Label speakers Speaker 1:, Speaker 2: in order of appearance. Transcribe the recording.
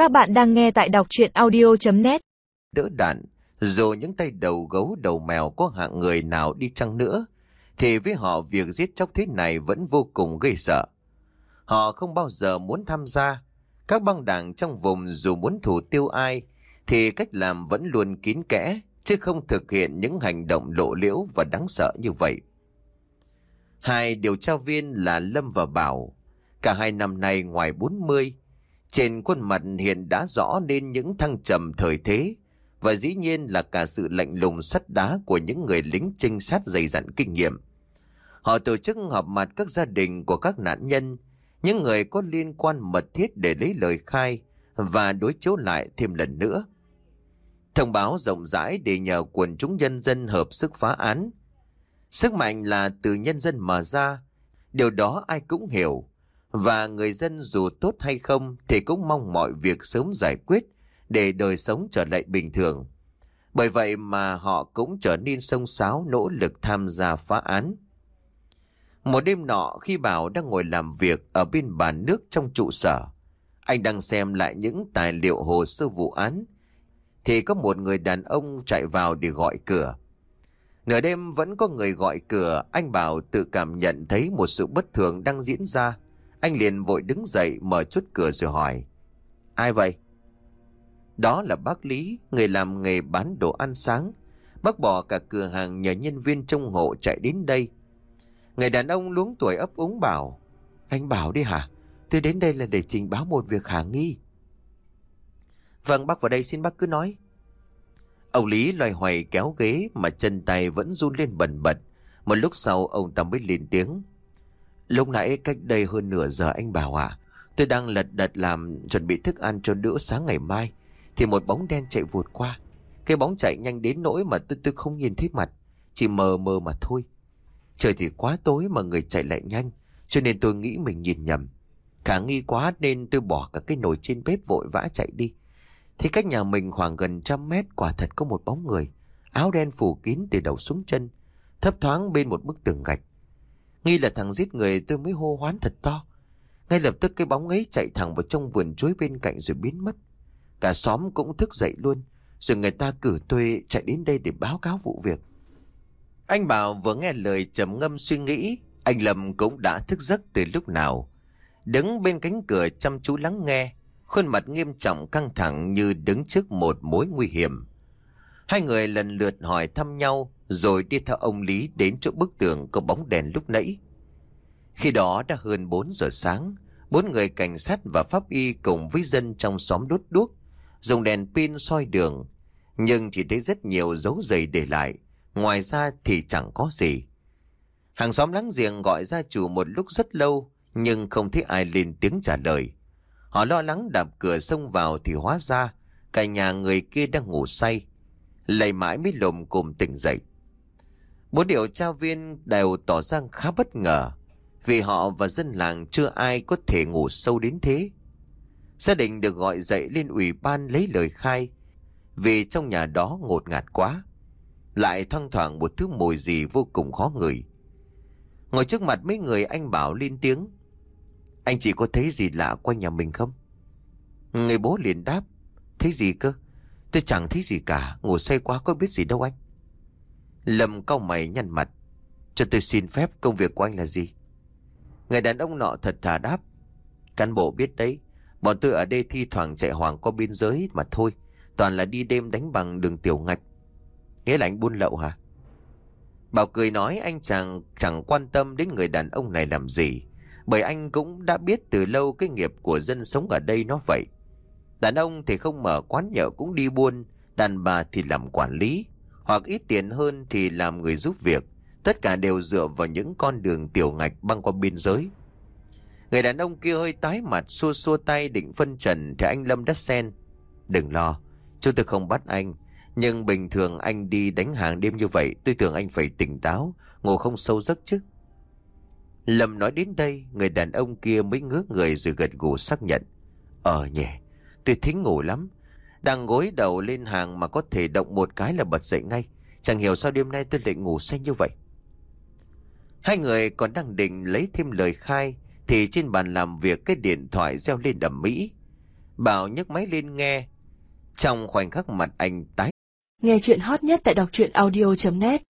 Speaker 1: Các bạn đang nghe tại đọc truyện audio.net.
Speaker 2: Đỡ đạn, dù những tay đầu gấu đầu mèo có hạng người nào đi chăng nữa, thì với họ việc giết chóc thế này vẫn vô cùng gây sợ. Họ không bao giờ muốn tham gia. Các băng đảng trong vùng dù muốn thủ tiêu ai, thì cách làm vẫn luôn kín kẽ, chứ không thực hiện những hành động lộ liễu và đáng sợ như vậy. Hai điều tra viên là Lâm và Bảo, cả hai năm nay ngoài 40, trên khuôn mặt hiện đã rõ lên những thăng trầm thời thế, và dĩ nhiên là cả sự lạnh lùng sắt đá của những người lính trinh sát dày dặn kinh nghiệm. Họ tổ chức họp mặt các gia đình của các nạn nhân, những người có liên quan mật thiết để lấy lời khai và đối chiếu lại thêm lần nữa. Thông báo rộng rãi để nhờ quần chúng nhân dân hợp sức phá án. Sức mạnh là từ nhân dân mà ra, điều đó ai cũng hiểu. Và người dân dù tốt hay không thì cũng mong mọi việc sớm giải quyết để đời sống trở lại bình thường. Bởi vậy mà họ cũng trở nên xông xáo nỗ lực tham gia phá án. Một đêm nọ khi Bảo đang ngồi làm việc ở bên bàn nước trong trụ sở, anh đang xem lại những tài liệu hồ sơ vụ án, thì có một người đàn ông chạy vào để gọi cửa. Nửa đêm vẫn có người gọi cửa, anh Bảo tự cảm nhận thấy một sự bất thường đang diễn ra. Anh liền vội đứng dậy mở chốt cửa rồi hỏi: Ai vậy? Đó là bác Lý, người làm nghề bán đồ ăn sáng. Bác bỏ cả cửa hàng nhờ nhân viên trông hộ chạy đến đây. Người đàn ông luống tuổi ấp úng bảo: Anh Bảo đi hả? Tôi đến đây là để trình báo một việc khả nghi. Vâng, bác vào đây, xin bác cứ nói. Ông Lý loay hoay kéo ghế mà chân tay vẫn run lên bần bật. Một lúc sau ông ta mới lên tiếng: Lúc nãy cách đây hơn nửa giờ anh Bảo ạ, tôi đang lật đật làm chuẩn bị thức ăn cho bữa sáng ngày mai, thì một bóng đen chạy vụt qua. Cái bóng chạy nhanh đến nỗi mà tôi không nhìn thấy mặt, chỉ mờ mờ mà thôi. Trời thì quá tối mà người chạy lại nhanh, cho nên tôi nghĩ mình nhìn nhầm. Khả nghi quá nên tôi bỏ cả cái nồi trên bếp vội vã chạy đi. Thì cách nhà mình khoảng gần 100 mét quả thật có một bóng người, áo đen phủ kín từ đầu xuống chân, thấp thoáng bên một bức tường gạch. Nghi là thằng giết người, tôi mới hô hoán thật to. Ngay lập tức cái bóng ấy chạy thẳng vào trong vườn chuối bên cạnh rồi biến mất. Cả xóm cũng thức dậy luôn, rồi người ta cử tôi chạy đến đây để báo cáo vụ việc. Anh Bảo vừa nghe lời trầm ngâm suy nghĩ. Anh Lâm cũng đã thức giấc từ lúc nào, đứng bên cánh cửa chăm chú lắng nghe, khuôn mặt nghiêm trọng căng thẳng như đứng trước một mối nguy hiểm. Hai người lần lượt hỏi thăm nhau rồi đi theo ông Lý đến chỗ bức tường có bóng đèn lúc nãy. Khi đó đã hơn 4 giờ sáng, 4 người cảnh sát và pháp y cùng với dân trong xóm đốt đuốc, dùng đèn pin soi đường, nhưng chỉ thấy rất nhiều dấu giày để lại, ngoài ra thì chẳng có gì. Hàng xóm láng giềng gọi gia chủ một lúc rất lâu nhưng không thấy ai lên tiếng trả lời. Họ lo lắng đạp cửa xông vào thì hóa ra cả nhà người kia đang ngủ say, lầy mãi mới lồm cồm tỉnh dậy. 4 điều tra viên đều tỏ ra khá bất ngờ, vì họ và dân làng chưa ai có thể ngủ sâu đến thế. Gia đình được gọi dậy lên ủy ban lấy lời khai, vì trong nhà đó ngột ngạt quá, lại thoang thoảng một thứ mùi gì vô cùng khó ngửi. Ngồi trước mặt mấy người, anh Bảo lên tiếng: Anh chị có thấy gì lạ quanh nhà mình không? Người bố liền đáp: Thấy gì cơ? Tôi chẳng thấy gì cả, ngủ say quá có biết gì đâu anh. Lâm cau mày nhăn mặt: Cho tôi xin phép, công việc của anh là gì? Người đàn ông nọ thật thà đáp: Cán bộ biết đấy, bọn tôi ở đây thi thoảng chạy hoàng qua biên giới mà thôi, toàn là đi đêm đánh bằng đường tiểu ngạch. Nghĩa là anh buôn lậu hả? Bảo cười nói anh chẳng quan tâm đến người đàn ông này làm gì, bởi anh cũng đã biết từ lâu cái nghiệp của dân sống ở đây nó vậy. Đàn ông thì không mở quán nhậu cũng đi buôn, đàn bà thì làm quản lý, hoặc ít tiền hơn thì làm người giúp việc. Tất cả đều dựa vào những con đường tiểu ngạch băng qua biên giới. Người đàn ông kia hơi tái mặt, xua xua tay định phân trần thì anh Lâm đắt sen: Đừng lo, chúng tôi không bắt anh. Nhưng bình thường anh đi đánh hàng đêm như vậy, tôi tưởng anh phải tỉnh táo, ngủ không sâu giấc chứ. Lâm nói đến đây, người đàn ông kia mới ngước người rồi gật gù xác nhận: Nhỉ, tôi thính ngủ lắm. Đang gối đầu lên hàng mà có thể động một cái là bật dậy ngay. Chẳng hiểu sao đêm nay tôi lại ngủ say như vậy. Hai người còn đang định lấy thêm lời khai thì trên bàn làm việc cái điện thoại reo lên ầm ĩ. Bảo nhấc máy lên nghe. Trong khoảnh khắc mặt anh tái.
Speaker 3: Nghe chuyện hot nhất tại đọc truyện audio.net